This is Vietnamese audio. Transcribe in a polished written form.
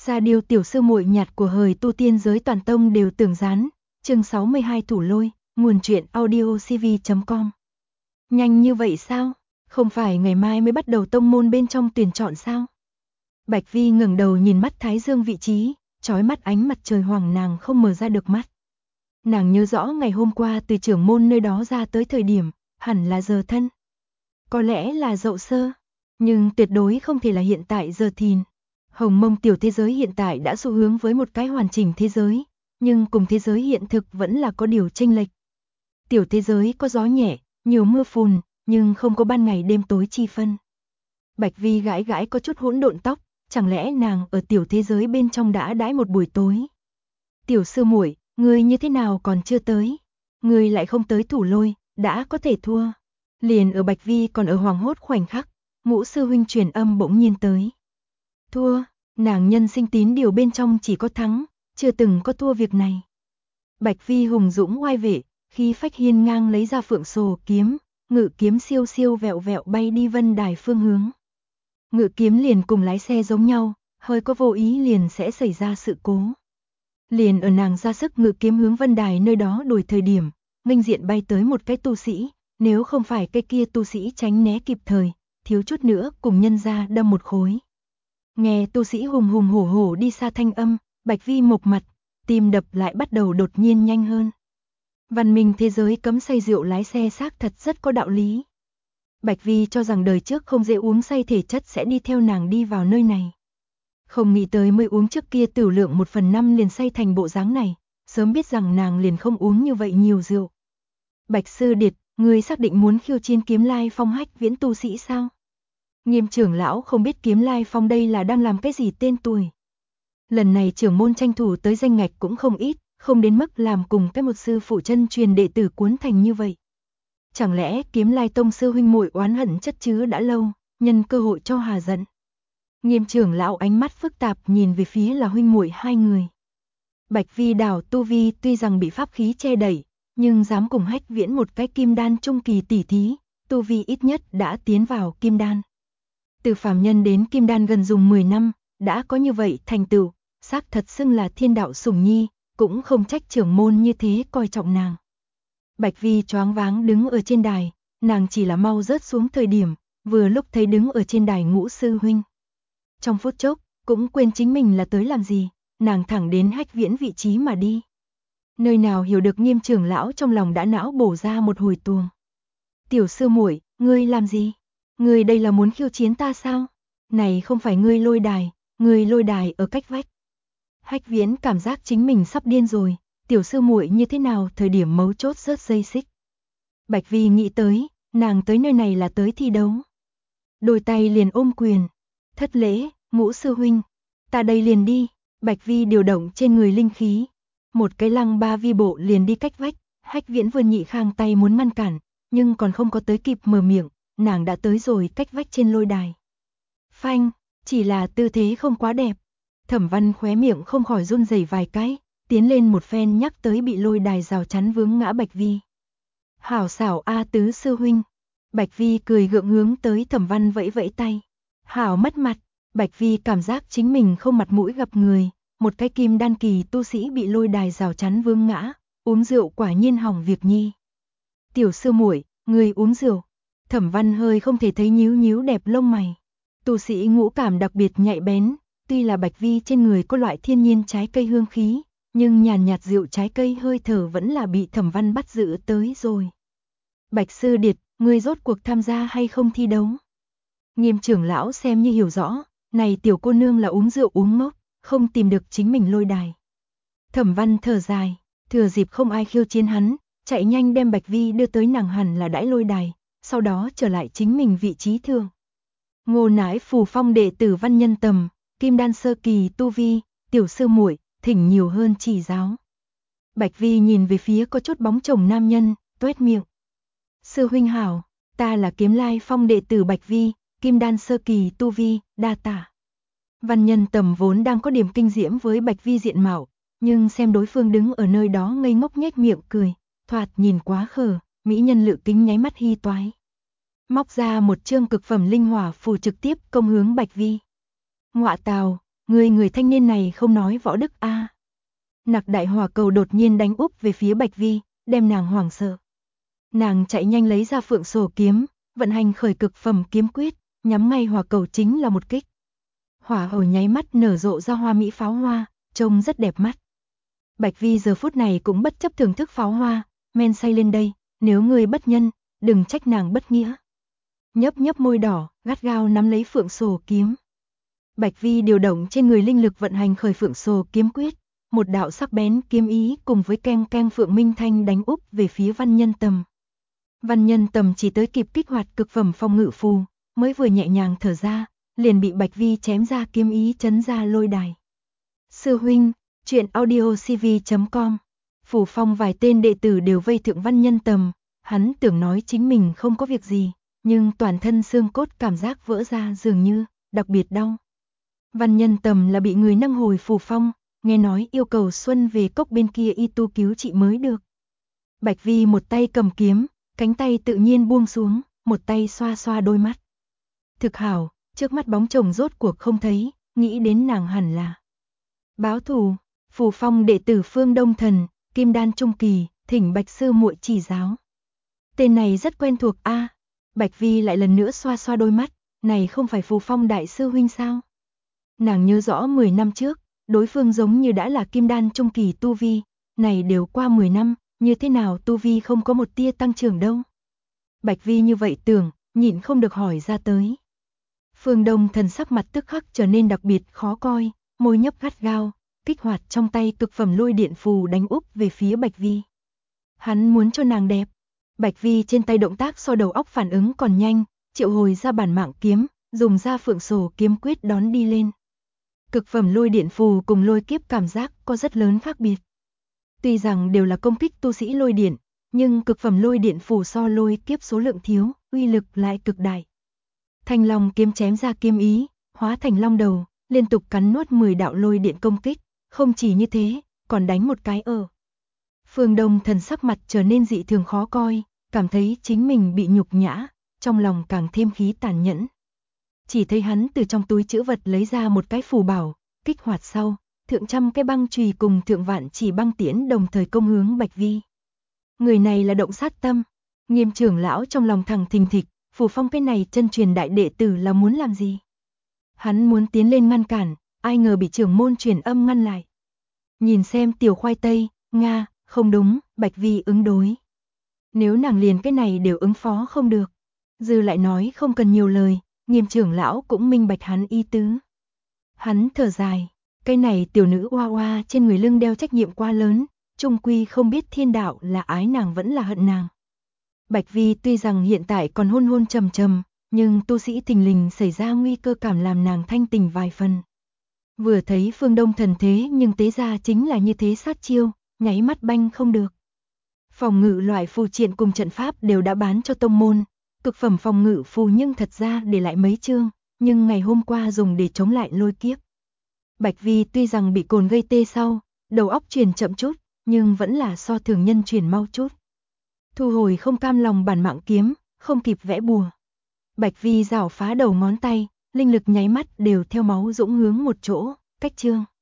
Ra điều tiểu sư muội nhạt của hời tu tiên giới toàn tông đều tưởng gián, chương 62 thủ lôi, nguồn truyện audiocv.com. Nhanh như vậy sao? Không phải ngày mai mới bắt đầu tông môn bên trong tuyển chọn sao? Bạch Vi ngẩng đầu nhìn mắt Thái Dương vị trí, chói mắt ánh mặt trời hoàng nàng không mở ra được mắt. Nàng nhớ rõ ngày hôm qua từ trưởng môn nơi đó ra tới thời điểm, hẳn là giờ thân. Có lẽ là Dậu Sơ, nhưng tuyệt đối không thể là hiện tại giờ thìn. Hồng Mông tiểu thế giới hiện tại đã xu hướng với một cái hoàn chỉnh thế giới, nhưng cùng thế giới hiện thực vẫn là có điều chênh lệch. Tiểu thế giới có gió nhẹ, nhiều mưa phùn, nhưng không có ban ngày đêm tối chi phân. Bạch Vi gãi gãi có chút hỗn độn tóc, chẳng lẽ nàng ở tiểu thế giới bên trong đã đãi một buổi tối. Tiểu sư muội, ngươi như thế nào còn chưa tới? Ngươi lại không tới thủ lôi, đã có thể thua. Liền ở Bạch Vi còn ở hoàng hốt khoảnh khắc, Ngũ sư huynh truyền âm bỗng nhiên tới. Thua, nàng nhân sinh tín điều bên trong chỉ có thắng, chưa từng có thua việc này. Bạch Vi hùng dũng oai vệ, khi phách hiên ngang lấy ra phượng sồ kiếm, ngự kiếm siêu siêu vẹo vẹo bay đi vân đài phương hướng. Ngự kiếm liền cùng lái xe giống nhau, hơi có vô ý liền sẽ xảy ra sự cố. Liền ở nàng ra sức ngự kiếm hướng vân đài nơi đó đuổi thời điểm, nghênh diện bay tới một cái tu sĩ, nếu không phải cái kia tu sĩ tránh né kịp thời, thiếu chút nữa cùng nhân ra đâm một khối. Nghe tu sĩ hùng hùng hổ hổ đi xa thanh âm, Bạch Vi mộc mặt, tim đập lại bắt đầu đột nhiên nhanh hơn. Văn minh thế giới cấm say rượu lái xe xác thật rất có đạo lý. Bạch Vi cho rằng đời trước không dễ uống say thể chất sẽ đi theo nàng đi vào nơi này. Không nghĩ tới mới uống trước kia tửu lượng 1/5 liền say thành bộ dáng này, sớm biết rằng nàng liền không uống như vậy nhiều rượu. Bạch Sư Điệt, ngươi xác định muốn khiêu chiến Kiếm Lai Phong Hách Viễn tu sĩ sao? Nghiêm trưởng lão không biết Kiếm Lai Phong đây là đang làm cái gì tên tuổi. Lần này trưởng môn tranh thủ tới danh ngạch cũng không ít, không đến mức làm cùng cái một sư phụ chân truyền đệ tử cuốn thành như vậy. Chẳng lẽ Kiếm Lai Tông sư huynh muội oán hận chất chứa đã lâu, nhân cơ hội cho hà giận. Nghiêm trưởng lão ánh mắt phức tạp nhìn về phía là huynh muội hai người. Bạch Vi đảo tu vi tuy rằng bị pháp khí che đẩy, nhưng dám cùng Hách Viễn một cái kim đan trung kỳ tỷ thí, tu vi ít nhất đã tiến vào kim đan. Từ phàm nhân đến kim đan gần dùng 10 năm, đã có như vậy thành tựu, xác thật xưng là thiên đạo sủng nhi, cũng không trách trưởng môn như thế coi trọng nàng. Bạch Vi choáng váng đứng ở trên đài, nàng chỉ là mau rớt xuống thời điểm, vừa lúc thấy đứng ở trên đài Ngũ sư huynh. Trong phút chốc, cũng quên chính mình là tới làm gì, nàng thẳng đến Hách Viễn vị trí mà đi. Nơi nào hiểu được Nghiêm trưởng lão trong lòng đã não bổ ra một hồi tuồng. Tiểu sư muội, ngươi làm gì? Ngươi đây là muốn khiêu chiến ta sao? Này không phải ngươi lôi đài ở cách vách. Hách Viễn cảm giác chính mình sắp điên rồi, tiểu sư muội như thế nào thời điểm mấu chốt rớt dây xích. Bạch Vi nghĩ tới, nàng tới nơi này là tới thi đấu. Đôi tay liền ôm quyền, thất lễ, Ngũ sư huynh, ta đây liền đi. Bạch Vi điều động trên người linh khí, một cái lăng ba vi bộ liền đi cách vách. Hách Viễn vươn nhị khang tay muốn ngăn cản, nhưng còn không có tới kịp mở miệng, nàng đã tới rồi cách vách trên lôi đài. Phanh, chỉ là tư thế không quá đẹp. Thẩm Văn khóe miệng không khỏi run rẩy vài cái, tiến lên một phen nhắc tới bị lôi đài rào chắn vướng ngã Bạch Vi. Hảo xảo a tứ sư huynh. Bạch Vi cười gượng hướng tới Thẩm Văn vẫy vẫy tay. Hảo mất mặt. Bạch Vi cảm giác chính mình không mặt mũi gặp người, một cái kim đan kỳ tu sĩ bị lôi đài rào chắn vướng ngã, uống rượu quả nhiên hỏng việc nhi. Tiểu sư muội, người uống rượu. Thẩm Văn hơi không thể thấy nhíu nhíu đẹp lông mày. Tu sĩ ngũ cảm đặc biệt nhạy bén, tuy là Bạch Vi trên người có loại thiên nhiên trái cây hương khí, nhưng nhàn nhạt rượu trái cây hơi thở vẫn là bị Thẩm Văn bắt giữ tới rồi. Bạch Sư Điệt, ngươi rốt cuộc tham gia hay không thi đấu? Nghiêm trưởng lão xem như hiểu rõ, này tiểu cô nương là uống rượu uống ngốc, không tìm được chính mình lôi đài. Thẩm Văn thở dài, thừa dịp không ai khiêu chiến hắn, chạy nhanh đem Bạch Vi đưa tới nàng hẳn là đãi lôi đài, sau đó trở lại chính mình vị trí thường. Ngô Nãi Phù Phong đệ tử Văn Nhân Tầm, kim đan sơ kỳ tu vi, tiểu sư muội, thỉnh nhiều hơn chỉ giáo. Bạch Vi nhìn về phía có chút bóng chồng nam nhân, tuét miệng. Sư huynh hảo, ta là Kiếm Lai Phong đệ tử Bạch Vi, kim đan sơ kỳ tu vi, đa tạ. Văn Nhân Tầm vốn đang có điểm kinh diễm với Bạch Vi diện mạo, nhưng xem đối phương đứng ở nơi đó ngây ngốc nhếch miệng cười, thoạt nhìn quá khờ, mỹ nhân lự kính nháy mắt hi toái. Móc ra một chương cực phẩm linh hỏa phù trực tiếp công hướng Bạch Vi. Ngọa tào, người thanh niên này không nói võ đức a. Nặc đại hỏa cầu đột nhiên đánh úp về phía Bạch Vi, đem nàng hoảng sợ. Nàng chạy nhanh lấy ra phượng sổ kiếm, vận hành khởi cực phẩm kiếm quyết, nhắm ngay hỏa cầu chính là một kích. Hỏa hầu nháy mắt nở rộ ra hoa mỹ pháo hoa, trông rất đẹp mắt. Bạch Vi giờ phút này cũng bất chấp thưởng thức pháo hoa, men say lên đây, nếu ngươi bất nhân, đừng trách nàng bất nghĩa. Nhấp nhấp môi đỏ, gắt gao nắm lấy phượng sổ kiếm. Bạch Vi điều động trên người linh lực vận hành khởi phượng sổ kiếm quyết, một đạo sắc bén kiếm ý cùng với keng keng phượng minh thanh đánh úp về phía Văn Nhân Tầm. Văn Nhân Tầm chỉ tới kịp kích hoạt cực phẩm phong ngự phù, mới vừa nhẹ nhàng thở ra, liền bị Bạch Vi chém ra kiếm ý chấn ra lôi đài. Sư huynh, truyện audiocv.com. Phủ Phong vài tên đệ tử đều vây thượng Văn Nhân Tầm, hắn tưởng nói chính mình không có việc gì, nhưng toàn thân xương cốt cảm giác vỡ ra dường như đặc biệt đau. Văn Nhân Tầm là bị người nâng hồi Phủ Phong, nghe nói yêu cầu Xuân về cốc bên kia y tu cứu trị mới được. Bạch Vi một tay cầm kiếm, cánh tay tự nhiên buông xuống, một tay xoa xoa đôi mắt. Thực hảo, trước mắt bóng chồng rốt cuộc không thấy, nghĩ đến nàng hẳn là báo thù. Phủ Phong đệ tử Phương Đông Thần, Kim Đan trung kỳ, thỉnh Bạch sư muội chỉ giáo. Tên này rất quen thuộc a. Bạch Vi lại lần nữa xoa xoa đôi mắt, này không phải Phủ Phong đại sư huynh sao? Nàng nhớ rõ 10 năm trước, đối phương giống như đã là Kim Đan trung kỳ tu vi, này đều qua 10 năm, như thế nào tu vi không có một tia tăng trưởng đâu. Bạch Vi như vậy tưởng, nhịn không được hỏi ra tới. Phương Đông Thần sắc mặt tức khắc trở nên đặc biệt khó coi, môi nhấp gắt gao, kích hoạt trong tay cực phẩm lôi điện phù đánh úp về phía Bạch Vi. Hắn muốn cho nàng đẹp. Bạch Vi trên tay động tác so đầu óc phản ứng còn nhanh, triệu hồi ra bản mạng kiếm, dùng ra phượng sổ kiếm quyết đón đi lên. Cực phẩm lôi điện phù cùng lôi kiếp cảm giác có rất lớn khác biệt. Tuy rằng đều là công kích tu sĩ lôi điện, nhưng cực phẩm lôi điện phù so lôi kiếp số lượng thiếu, uy lực lại cực đại. Thanh long kiếm chém ra kiếm ý, hóa thành long đầu, liên tục cắn nuốt 10 đạo lôi điện công kích, không chỉ như thế, còn đánh một cái ở. Phương Đông Thần sắc mặt trở nên dị thường khó coi, cảm thấy chính mình bị nhục nhã, trong lòng càng thêm khí tàn nhẫn. Chỉ thấy hắn từ trong túi trữ vật lấy ra một cái phù bảo, kích hoạt sau, thượng trăm cái băng chùy cùng thượng vạn chỉ băng tiễn đồng thời công hướng Bạch Vi. Người này là động sát tâm, Nghiêm trưởng lão trong lòng thằng thình thịch, Phủ Phong cái này chân truyền đại đệ tử là muốn làm gì? Hắn muốn tiến lên ngăn cản, ai ngờ bị trưởng môn truyền âm ngăn lại. Nhìn xem tiểu khoai tây, Nga, không đúng, Bạch Vi ứng đối. Nếu nàng liền cái này đều ứng phó không được. Dư lại nói không cần nhiều lời, Nghiêm trưởng lão cũng minh bạch hắn ý tứ. Hắn thở dài, cái này tiểu nữ oa oa trên người lưng đeo trách nhiệm quá lớn, chung quy không biết thiên đạo là ái nàng vẫn là hận nàng. Bạch Vi tuy rằng hiện tại còn hôn hôn trầm trầm, nhưng tu sĩ thình lình xảy ra nguy cơ cảm làm nàng thanh tình vài phần. Vừa thấy Phương Đông Thần thế nhưng tế ra chính là như thế sát chiêu, nháy mắt banh không được. Phòng ngự loại phù triện cùng trận pháp đều đã bán cho tông môn, cực phẩm phòng ngự phù nhưng thật ra để lại mấy chương, nhưng ngày hôm qua dùng để chống lại lôi kiếp. Bạch Vi tuy rằng bị cồn gây tê sau, đầu óc truyền chậm chút, nhưng vẫn là so thường nhân truyền mau chút. Thu hồi không cam lòng bản mạng kiếm, không kịp vẽ bùa. Bạch Vi rảo phá đầu ngón tay, linh lực nháy mắt đều theo máu dũng hướng một chỗ, cách chương.